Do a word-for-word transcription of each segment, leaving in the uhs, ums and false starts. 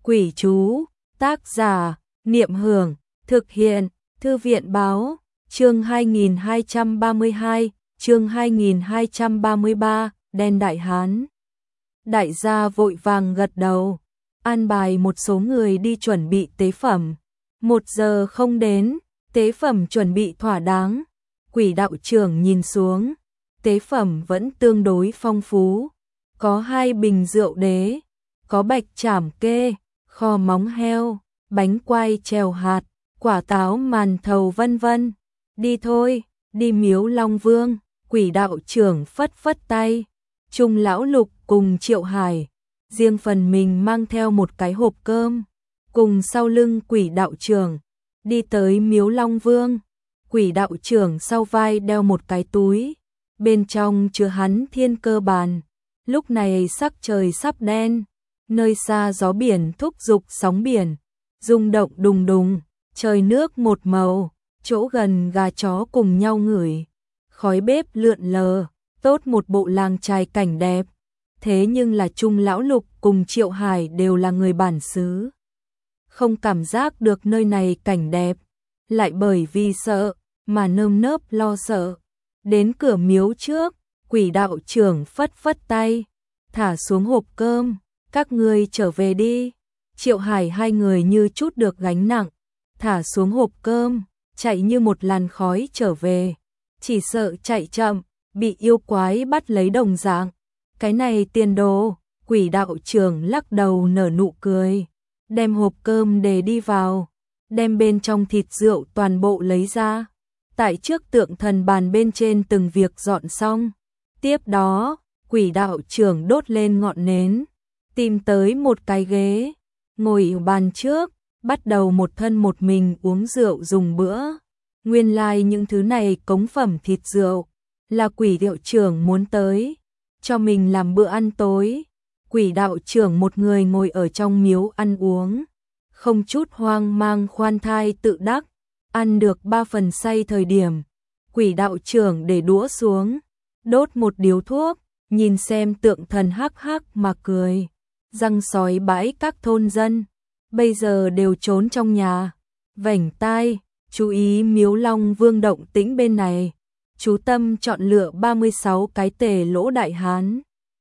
Quỷ chú, tác giả, Niệm Hưởng, thực hiện, Thư viện báo, chương hai nghìn hai trăm ba mươi hai, chương hai nghìn hai trăm ba mươi ba, Đen Đại Hán. Đại gia vội vàng gật đầu, an bài một số người đi chuẩn bị tế phẩm. Một giờ không đến, tế phẩm chuẩn bị thỏa đáng. Quỷ đạo trưởng nhìn xuống, tế phẩm vẫn tương đối phong phú. Có hai bình rượu đế, có bạch chảm kê, kho móng heo, bánh quai trèo hạt, quả táo màn thầu vân vân. Đi thôi, đi miếu Long Vương. Quỷ đạo trưởng phất phất tay. Trung lão Lục cùng Triệu Hải, riêng phần mình mang theo một cái hộp cơm, cùng sau lưng quỷ đạo trưởng, đi tới miếu Long Vương. Quỷ đạo trưởng sau vai đeo một cái túi, bên trong chứa hắn thiên cơ bàn. Lúc này sắc trời sắp đen, nơi xa gió biển thúc giục sóng biển, rung động đùng đùng, trời nước một màu, chỗ gần gà chó cùng nhau ngửi, khói bếp lượn lờ, tốt một bộ làng trài cảnh đẹp. Thế nhưng là Trung lão Lục cùng Triệu Hải đều là người bản xứ, không cảm giác được nơi này cảnh đẹp, lại bởi vì sợ mà nơm nớp lo sợ. Đến cửa miếu trước, quỷ đạo trưởng phất phất tay, thả xuống hộp cơm, các ngươi trở về đi. Triệu Hải hai người như chút được gánh nặng, thả xuống hộp cơm, chạy như một làn khói trở về, chỉ sợ chạy chậm, bị yêu quái bắt lấy đồng dạng. Cái này tiền đồ. Quỷ đạo trưởng lắc đầu nở nụ cười, đem hộp cơm để đi vào, đem bên trong thịt rượu toàn bộ lấy ra, tại trước tượng thần bàn bên trên từng việc dọn xong. Tiếp đó, quỷ đạo trưởng đốt lên ngọn nến, tìm tới một cái ghế, ngồi ở bàn trước, bắt đầu một thân một mình uống rượu dùng bữa. Nguyên lai like những thứ này cống phẩm thịt rượu là quỷ đạo trưởng muốn tới cho mình làm bữa ăn tối. Quỷ đạo trưởng một người ngồi ở trong miếu ăn uống, không chút hoang mang khoan thai tự đắc, ăn được ba phần say thời điểm, quỷ đạo trưởng để đũa xuống, đốt một điếu thuốc, nhìn xem tượng thần hắc hắc mà cười. Răng sói bãi các thôn dân bây giờ đều trốn trong nhà, vảnh tai chú ý miếu Long Vương động tĩnh bên này, chú tâm chọn lựa ba mươi sáu cái tề lỗ đại hán.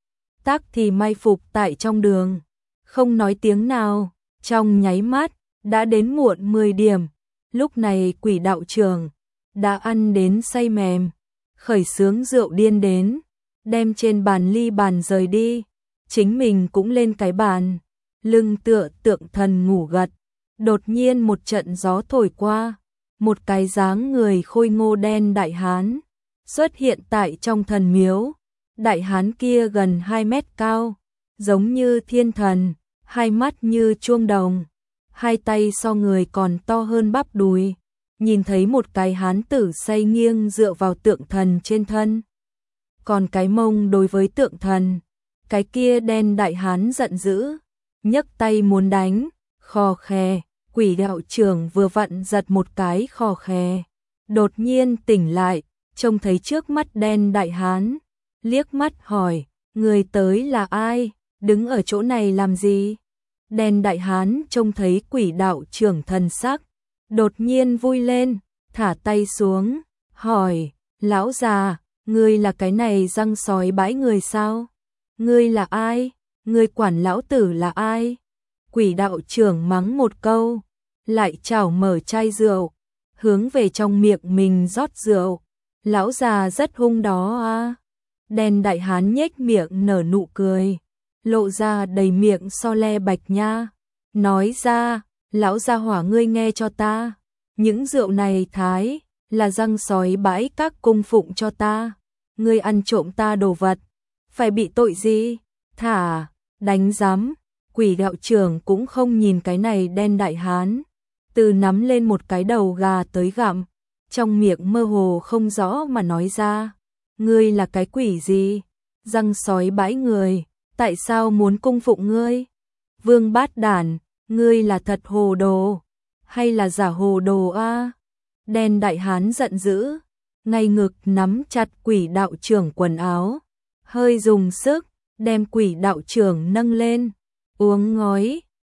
Tác thì mai phục tại trong đường, không nói tiếng nào. Trong nháy mắt đã đến muộn mười điểm. Lúc này quỷ đạo trưởng đã ăn đến say mềm, khởi xướng rượu điên đến, đem trên bàn ly bàn rời đi, chính mình cũng lên cái bàn, lưng tựa tượng thần ngủ gật. Đột nhiên một trận gió thổi qua, một cái dáng người khôi ngô đen đại hán xuất hiện tại trong thần miếu. Đại hán kia gần hai mét cao, giống như thiên thần, hai mắt như chuông đồng, hai tay so người còn to hơn bắp đùi. Nhìn thấy một cái hán tử say nghiêng dựa vào tượng thần trên thân, còn cái mông đối với tượng thần. Cái kia đen đại hán giận dữ, nhấc tay muốn đánh, khò khè. Quỷ đạo trưởng vừa vặn giật một cái khò khè, đột nhiên tỉnh lại, trông thấy trước mắt đen đại hán, liếc mắt hỏi, người tới là ai, đứng ở chỗ này làm gì? Đen đại hán trông thấy quỷ đạo trưởng thần sắc, đột nhiên vui lên, thả tay xuống, hỏi, lão già, ngươi là cái này răng sói bãi người sao? Ngươi là ai? Ngươi quản lão tử là ai? Quỷ đạo trưởng mắng một câu, lại chảo mở chai rượu, hướng về trong miệng mình rót rượu. Lão già rất hung đó à? Đen đại hán nhếch miệng nở nụ cười, lộ ra đầy miệng so le bạch nha, nói ra, lão gia hỏa ngươi nghe cho ta, những rượu này thái là răng sói bãi các cung phụng cho ta, ngươi ăn trộm ta đồ vật, phải bị tội gì? Thả, đánh giám. Quỷ đạo trưởng cũng không nhìn cái này đen đại hán, từ nắm lên một cái đầu gà tới gặm, trong miệng mơ hồ không rõ mà nói ra, ngươi là cái quỷ gì? Răng sói bãi người, tại sao muốn cung phụng ngươi? Vương bát đản, ngươi là thật hồ đồ, hay là giả hồ đồ a? Đen đại hán giận dữ, ngay ngực nắm chặt quỷ đạo trưởng quần áo, hơi dùng sức, đem quỷ đạo trưởng nâng lên, uống ngói,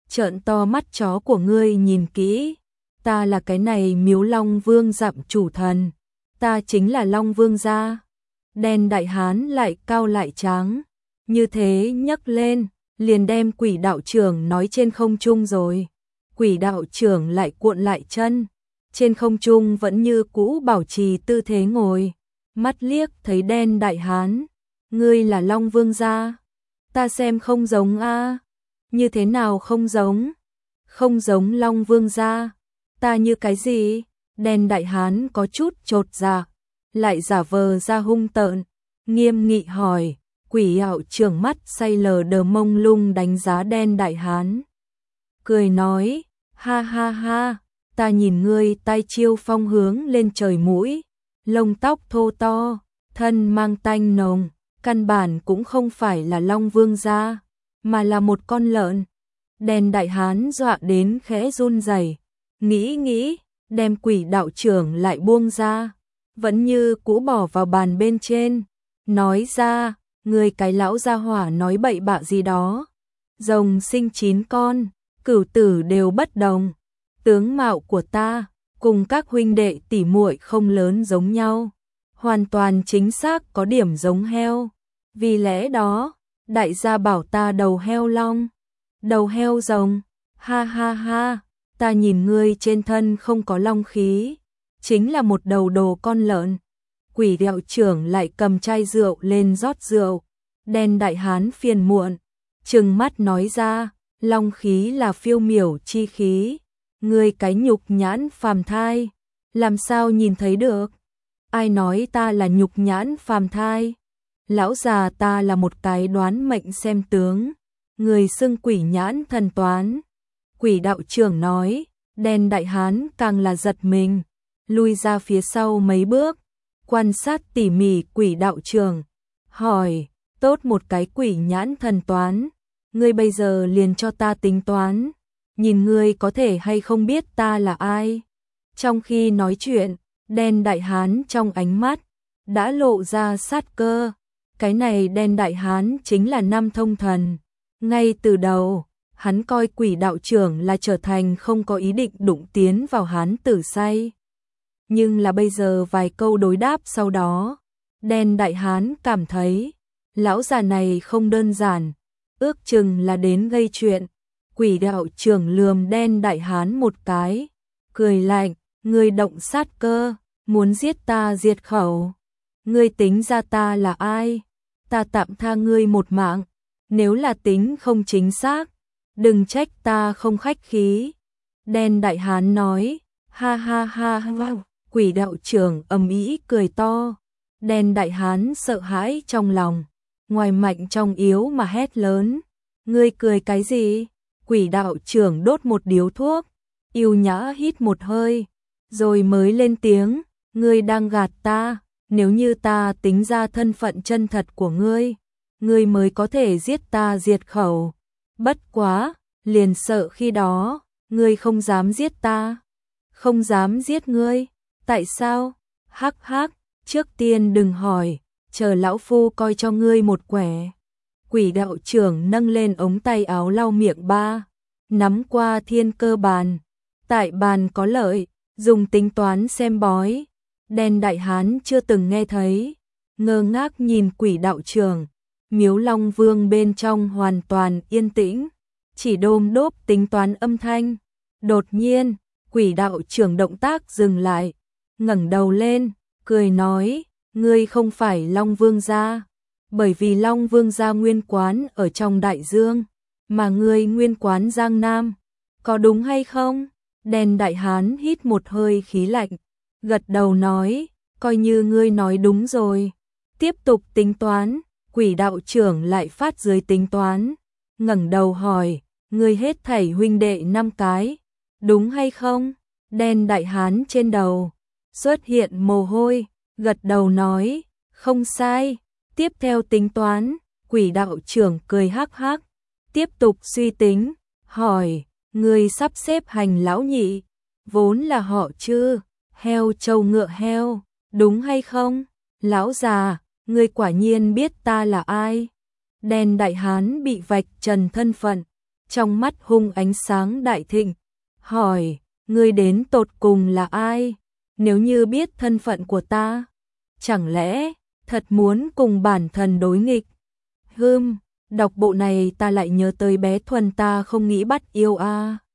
trợn to mắt chó của ngươi nhìn kỹ, ta là cái này miếu Long Vương dặm chủ thần, ta chính là Long Vương gia. Đen đại hán lại cao lại tráng, như thế nhấc lên, liền đem quỷ đạo trưởng nói trên không trung rồi. Quỷ đạo trưởng lại cuộn lại chân, trên không trung vẫn như cũ bảo trì tư thế ngồi, mắt liếc thấy đen đại hán, ngươi là Long Vương gia, ta xem không giống a, như thế nào không giống, không giống Long Vương gia, ta như cái gì? Đen đại hán có chút chột dạ, lại giả vờ ra hung tợn, nghiêm nghị hỏi. Quỷ đạo trưởng mắt say lờ đờ mông lung đánh giá đen đại hán, cười nói, ha ha ha, ta nhìn ngươi tay chiêu phong hướng lên trời mũi, lông tóc thô to, thân mang tanh nồng, căn bản cũng không phải là Long Vương gia, mà là một con lợn. Đen đại hán dọa đến khẽ run rẩy, nghĩ nghĩ, đem quỷ đạo trưởng lại buông ra, vẫn như cũ bỏ vào bàn bên trên, nói ra, người cái lão gia hỏa nói bậy bạ gì đó. Rồng sinh chín con, cửu tử đều bất đồng, tướng mạo của ta cùng các huynh đệ tỷ muội không lớn giống nhau, hoàn toàn chính xác có điểm giống heo. Vì lẽ đó, đại gia bảo ta đầu heo long, đầu heo rồng, ha ha ha, ta nhìn ngươi trên thân không có long khí, chính là một đầu đồ con lợn. Quỷ đạo trưởng lại cầm chai rượu lên rót rượu, đen đại hán phiền muộn, trừng mắt nói ra, long khí là phiêu miểu chi khí, ngươi cái nhục nhãn phàm thai, làm sao nhìn thấy được? Ai nói ta là nhục nhãn phàm thai? Lão già ta là một cái đoán mệnh xem tướng, người xưng quỷ nhãn thần toán. Quỷ đạo trưởng nói, đen đại hán càng là giật mình, lui ra phía sau mấy bước, quan sát tỉ mỉ quỷ đạo trưởng, hỏi, tốt một cái quỷ nhãn thần toán, ngươi bây giờ liền cho ta tính toán, nhìn ngươi có thể hay không biết ta là ai. Trong khi nói chuyện, đen đại hán trong ánh mắt đã lộ ra sát cơ, cái này đen đại hán chính là Nam Thông Thần. Ngay từ đầu, hắn coi quỷ đạo trưởng là trở thành không có ý định đụng tiến vào hán tử say. Nhưng là bây giờ vài câu đối đáp sau đó, đen đại hán cảm thấy, lão già này không đơn giản, ước chừng là đến gây chuyện. Quỷ đạo trưởng lườm đen đại hán một cái, cười lạnh, ngươi động sát cơ, muốn giết ta diệt khẩu. Ngươi tính ra ta là ai? Ta tạm tha ngươi một mạng, nếu là tính không chính xác, đừng trách ta không khách khí. Đen đại hán nói, ha ha ha ha, quỷ đạo trưởng ầm ĩ cười to. Đen đại hán sợ hãi trong lòng, ngoài mạnh trong yếu mà hét lớn, ngươi cười cái gì? Quỷ đạo trưởng đốt một điếu thuốc, yêu nhã hít một hơi, rồi mới lên tiếng, ngươi đang gạt ta, nếu như ta tính ra thân phận chân thật của ngươi, ngươi mới có thể giết ta diệt khẩu. Bất quá, liền sợ khi đó, ngươi không dám giết ta, không dám giết ngươi, tại sao? Hắc hắc, trước tiên đừng hỏi, chờ lão phu coi cho ngươi một quẻ. Quỷ đạo trưởng nâng lên ống tay áo lau miệng ba, nắm qua thiên cơ bàn, tại bàn có lợi, dùng tính toán xem bói. Đen đại hán chưa từng nghe thấy, ngơ ngác nhìn quỷ đạo trưởng, miếu Long Vương bên trong hoàn toàn yên tĩnh, chỉ đôm đốp tính toán âm thanh. Đột nhiên, quỷ đạo trưởng động tác dừng lại, ngẩng đầu lên, cười nói, ngươi không phải Long Vương gia, bởi vì Long Vương gia nguyên quán ở trong đại dương, mà ngươi nguyên quán Giang Nam, có đúng hay không? Đen đại hán hít một hơi khí lạnh, gật đầu nói, coi như ngươi nói đúng rồi. Tiếp tục tính toán, quỷ đạo trưởng lại phát dưới tính toán, ngẩng đầu hỏi, ngươi hết thảy huynh đệ năm cái, đúng hay không? Đen đại hán trên đầu xuất hiện mồ hôi, gật đầu nói, không sai. Tiếp theo tính toán, quỷ đạo trưởng cười hắc hắc, tiếp tục suy tính, hỏi, ngươi sắp xếp hành lão nhị, vốn là họ Chư, heo trâu ngựa heo, đúng hay không? Lão già, ngươi quả nhiên biết ta là ai. Đen đại hán bị vạch trần thân phận, trong mắt hung ánh sáng đại thịnh, hỏi, ngươi đến tột cùng là ai? Nếu như biết thân phận của ta, chẳng lẽ thật muốn cùng bản thần đối nghịch? Hừm, đọc bộ này ta lại nhớ tới bé Thuần ta không nghĩ bắt yêu a.